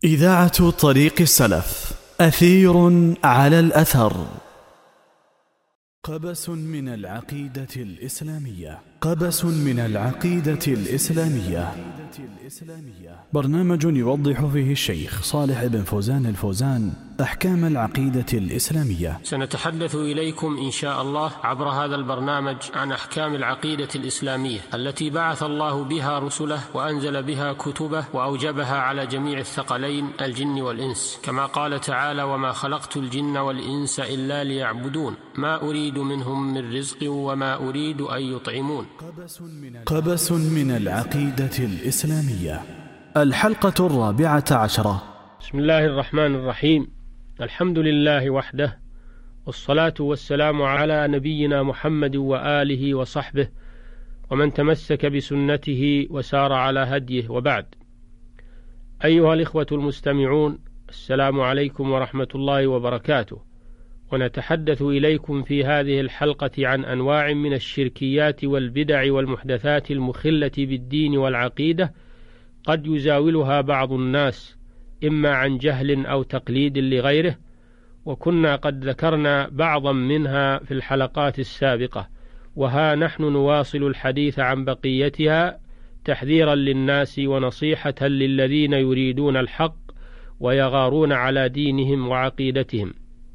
إذاعة طريق السلف، أثير على الأثر. قبس من العقيدة الإسلامية. قبس من العقيدة الإسلامية، برنامج يوضح فيه الشيخ صالح بن فوزان الفوزان أحكام العقيدة الإسلامية. سنتحدث إليكم إن شاء الله عبر هذا البرنامج عن أحكام العقيدة الإسلامية التي بعث الله بها رسله وأنزل بها كتبه وأوجبها على جميع الثقلين الجن والإنس، كما قال تعالى: وما خلقت الجن والإنس إلا ليعبدون ما أريد منهم من رزق وما أريد أن يطعمون. قبس من العقيدة الإسلامية، الحلقة 14. بسم الله الرحمن الرحيم. الحمد لله وحده، والصلاة والسلام على نبينا محمد وآله وصحبه ومن تمسك بسنته وسار على هديه، وبعد. أيها الإخوة المستمعون، السلام عليكم ورحمة الله وبركاته. ونتحدث إليكم في هذه الحلقة عن أنواع من الشركيات والبدع والمحدثات المخلة بالدين والعقيدة قد يزاولها بعض الناس إما عن جهل أو تقليد لغيره، وكنا قد ذكرنا بعضا منها في الحلقات السابقة، وها نحن نواصل الحديث عن بقيتها تحذيرا للناس ونصيحة للذين يريدون الحق ويغارون على دينهم وعقيدتهم.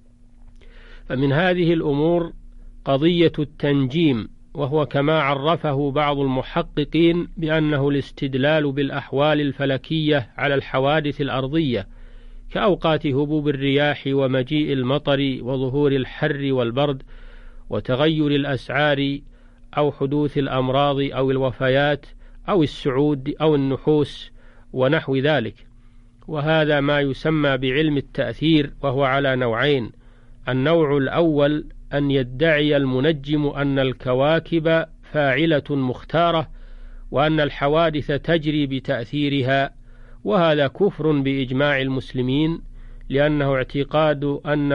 فمن هذه الأمور قضية التنجيم، وهو كما عرفه بعض المحققين بأنه الاستدلال بالأحوال الفلكية على الحوادث الأرضية كأوقات هبوب الرياح ومجيء المطر وظهور الحر والبرد وتغير الأسعار أو حدوث الأمراض أو الوفيات أو السعود أو النحوس ونحو ذلك. وهذا ما يسمى بعلم التأثير، وهو على نوعين: النوع الأول أن يدعي المنجم أن الكواكب فاعلة مختارة وأن الحوادث تجري بتأثيرها، وهذا كفر بإجماع المسلمين، لأنه اعتقاد أن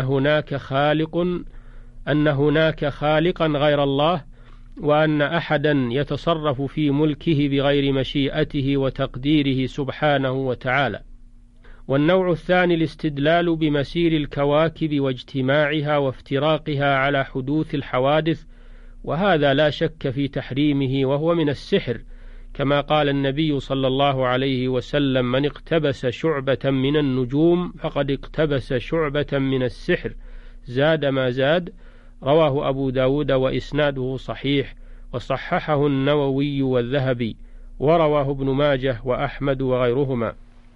هناك خالقا غير الله، وأن أحدا يتصرف في ملكه بغير مشيئته وتقديره سبحانه وتعالى. والنوع الثاني الاستدلال بمسير الكواكب واجتماعها وافتراقها على حدوث الحوادث، وهذا لا شك في تحريمه، وهو من السحر، كما قال النبي صلى الله عليه وسلم: من اقتبس شعبة من النجوم فقد اقتبس شعبة من السحر، زاد ما زاد. رواه أبو داود وإسناده صحيح، وصححه النووي والذهبي، ورواه ابن ماجه وأحمد وغيرهما.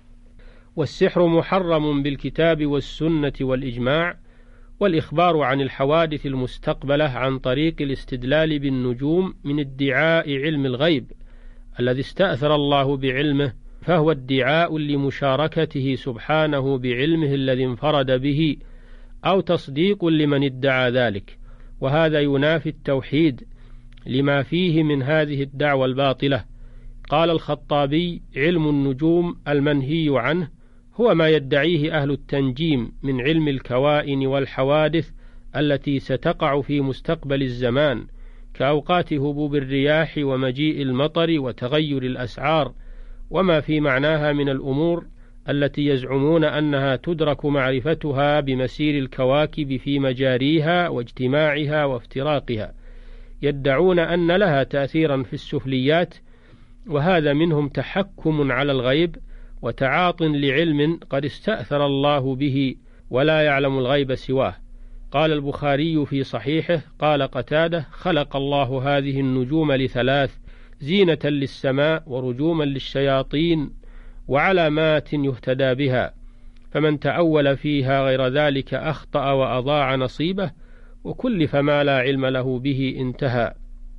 والسحر محرم بالكتاب والسنة والإجماع، والإخبار عن الحوادث المستقبلة عن طريق الاستدلال بالنجوم من ادعاء علم الغيب الذي استأثر الله بعلمه، فهو ادعاء لمشاركته سبحانه بعلمه الذي انفرد به، أو تصديق لمن ادعى ذلك، وهذا ينافي التوحيد لما فيه من هذه الدعوة الباطلة. قال الخطابي: علم النجوم المنهي عنه هو ما يدعيه أهل التنجيم من علم الكوائن والحوادث التي ستقع في مستقبل الزمان، كأوقات هبوب الرياح ومجيء المطر وتغير الأسعار، وما في معناها من الأمور التي يزعمون أنها تدرك معرفتها بمسير الكواكب في مجاريها واجتماعها وافتراقها. يدعون أن لها تأثيرا في السفليات، وهذا منهم تحكم على الغيب وتعاط لعلم قد استأثر الله به ولا يعلم الغيب سواه. قال البخاري في صحيحه: قال قتادة: خلق الله هذه النجوم لثلاث: زينة للسماء، ورجوما للشياطين، وعلامات يهتدى بها، فمن تأول فيها غير ذلك أخطأ وأضاع نصيبه، وكلف ما لا علم له به انتهى.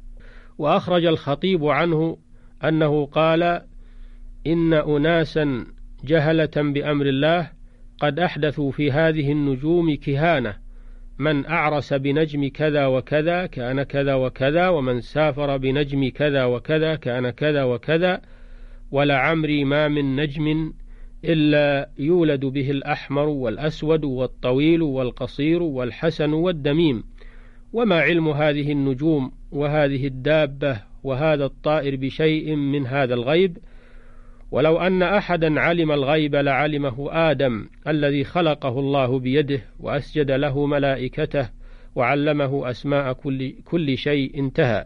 وأخرج الخطيب عنه أنه قال: إن أناسا جهلة بأمر الله قد أحدثوا في هذه النجوم كهانة، من أعرس بنجم كذا وكذا كان كذا وكذا، ومن سافر بنجم كذا وكذا كان كذا وكذا، ولعمري ما من نجم إلا يولد به الأحمر والأسود والطويل والقصير والحسن والدميم، وما علم هذه النجوم وهذه الدابة وهذا الطائر بشيء من هذا الغيب، ولو أن أحدا علم الغيب لعلمه آدم الذي خلقه الله بيده وأسجد له ملائكته وعلمه أسماء كل شيء. انتهى.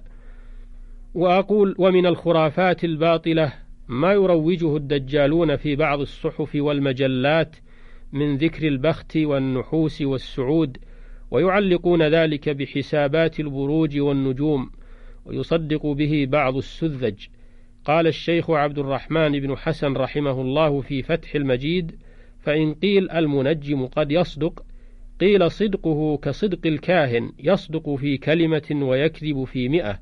وأقول: ومن الخرافات الباطلة ما يروجه الدجالون في بعض الصحف والمجلات من ذكر البخت والنحوس والسعود، ويعلقون ذلك بحسابات البروج والنجوم، ويصدق به بعض السذج. قال الشيخ عبد الرحمن بن حسن رحمه الله في فتح المجيد: فإن قيل المنجم قد يصدق، قيل صدقه كصدق الكاهن، يصدق في كلمة ويكذب في 100،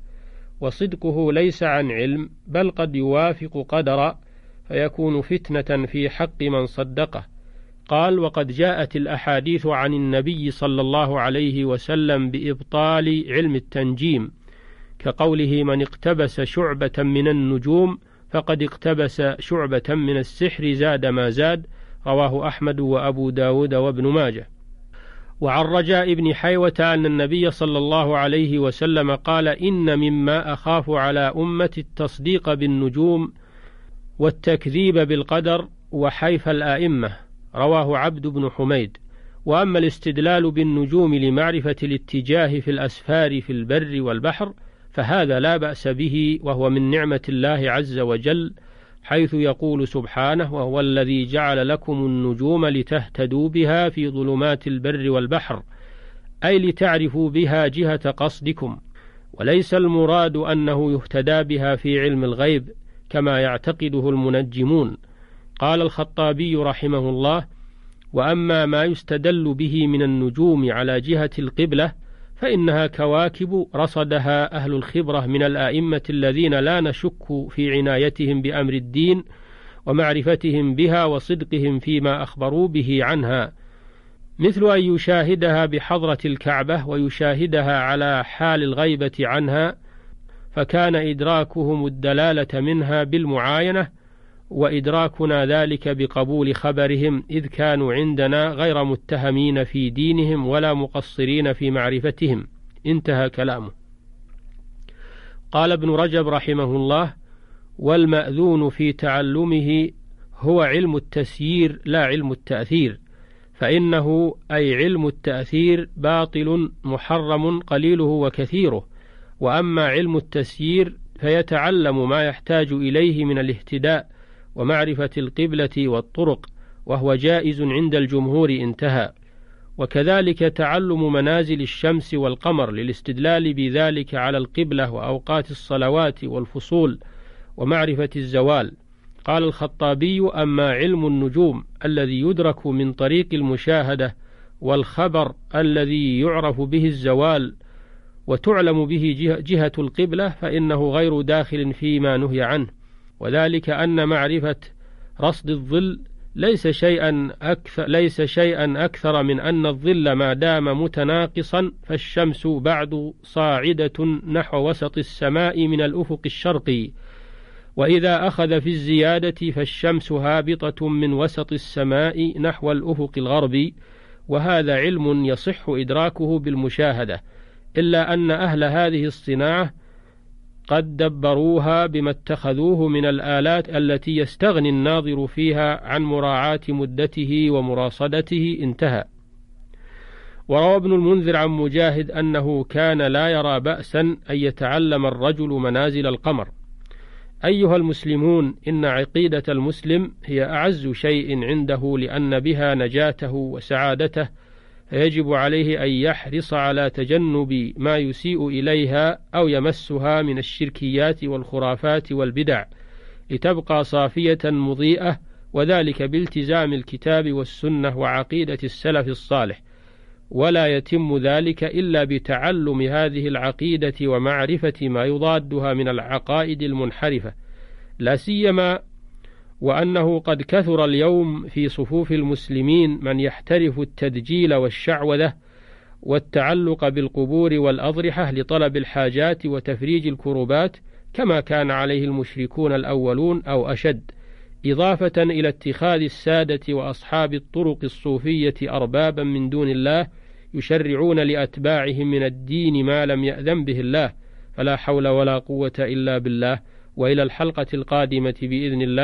وصدقه ليس عن علم، بل قد يوافق قدرا، فيكون فتنة في حق من صدقه. قال: وقد جاءت الأحاديث عن النبي صلى الله عليه وسلم بإبطال علم التنجيم، كقوله: من اقتبس شعبة من النجوم فقد اقتبس شعبة من السحر زاد ما زاد. رواه أحمد وأبو داود وابن ماجه. وعن رجاء بن حيوة أن النبي صلى الله عليه وسلم قال: إن مما أخاف على أمة التصديق بالنجوم والتكذيب بالقدر وحيف الآئمة. رواه عبد بن حميد. وأما الاستدلال بالنجوم لمعرفة الاتجاه في الأسفار في البر والبحر فهذا لا بأس به، وهو من نعمة الله عز وجل، حيث يقول سبحانه: وهو الذي جعل لكم النجوم لتهتدوا بها في ظلمات البر والبحر، أي لتعرفوا بها جهة قصدكم، وليس المراد أنه يهتدى بها في علم الغيب كما يعتقده المنجمون. قال الخطابي رحمه الله: وأما ما يستدل به من النجوم على جهة القبلة فإنها كواكب رصدها أهل الخبرة من الآئمة الذين لا نشك في عنايتهم بأمر الدين ومعرفتهم بها وصدقهم فيما أخبروا به عنها، مثل أن يشاهدها بحضرة الكعبة ويشاهدها على حال الغيبة عنها، فكان إدراكهم الدلالة منها بالمعاينة، وإدراكنا ذلك بقبول خبرهم، إذ كانوا عندنا غير متهمين في دينهم ولا مقصرين في معرفتهم. انتهى كلامه. قال ابن رجب رحمه الله: والمأذون في تعلمه هو علم التسيير لا علم التأثير، فإنه أي علم التأثير باطل محرم قليله وكثيره، وأما علم التسيير فيتعلم ما يحتاج إليه من الاهتداء ومعرفة القبلة والطرق، وهو جائز عند الجمهور. انتهى. وكذلك تعلم منازل الشمس والقمر للاستدلال بذلك على القبلة وأوقات الصلوات والفصول ومعرفة الزوال. قال الخطابي: أما علم النجوم الذي يدرك من طريق المشاهدة والخبر الذي يعرف به الزوال وتعلم به جهة القبلة فإنه غير داخل فيما نهي عنه، وذلك أن معرفة رصد الظل ليس شيئا أكثر من أن الظل ما دام متناقصا فالشمس بعد صاعدة نحو وسط السماء من الأفق الشرقي، وإذا أخذ في الزيادة فالشمس هابطة من وسط السماء نحو الأفق الغربي، وهذا علم يصح إدراكه بالمشاهدة، إلا أن أهل هذه الصناعة قد دبروها بما اتخذوه من الآلات التي يستغني الناظر فيها عن مراعاة مدته ومراصدته. انتهى. وروى ابن المنذر عن مجاهد أنه كان لا يرى بأسا أن يتعلم الرجل منازل القمر. أيها المسلمون، إن عقيدة المسلم هي أعز شيء عنده، لأن بها نجاته وسعادته، فيجب عليه أن يحرص على تجنب ما يسيء إليها أو يمسها من الشركيات والخرافات والبدع، لتبقى صافية مضيئة، وذلك بالتزام الكتاب والسنة وعقيدة السلف الصالح، ولا يتم ذلك إلا بتعلم هذه العقيدة ومعرفة ما يضادها من العقائد المنحرفة، لا سيما وأنه قد كثر اليوم في صفوف المسلمين من يحترف التدجيل والشعوذة والتعلق بالقبور والأضرحة لطلب الحاجات وتفريج الكربات، كما كان عليه المشركون الأولون أو أشد، إضافة إلى اتخاذ السادة وأصحاب الطرق الصوفية أربابا من دون الله يشرعون لأتباعهم من الدين ما لم يأذن به الله. فلا حول ولا قوة إلا بالله. وإلى الحلقة القادمة بإذن الله،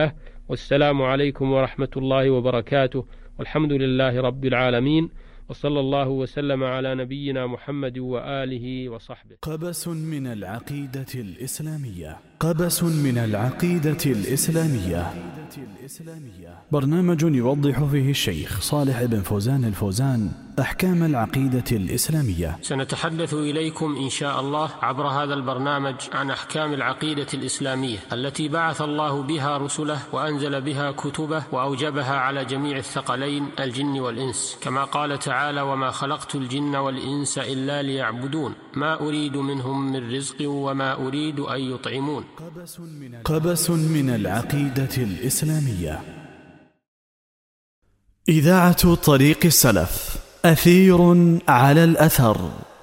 والسلام عليكم ورحمة الله وبركاته، والحمد لله رب العالمين، وصلى الله وسلم على نبينا محمد وآله وصحبه. قبس من العقيدة الإسلامية. قبس من العقيدة الإسلامية، برنامج يوضح فيه الشيخ صالح بن فوزان الفوزان أحكام العقيدة الإسلامية. سنتحدث إليكم إن شاء الله عبر هذا البرنامج عن أحكام العقيدة الإسلامية التي بعث الله بها رسله وأنزل بها كتبه وأوجبها على جميع الثقلين الجن والإنس، كما قال تعالى: وما خلقت الجن والإنس إلا ليعبدون ما أريد منهم من رزق وما أريد أن يطعمون. قبس من العقيدة الإسلامية. إذاعة طريق السلف، أثير على الأثر.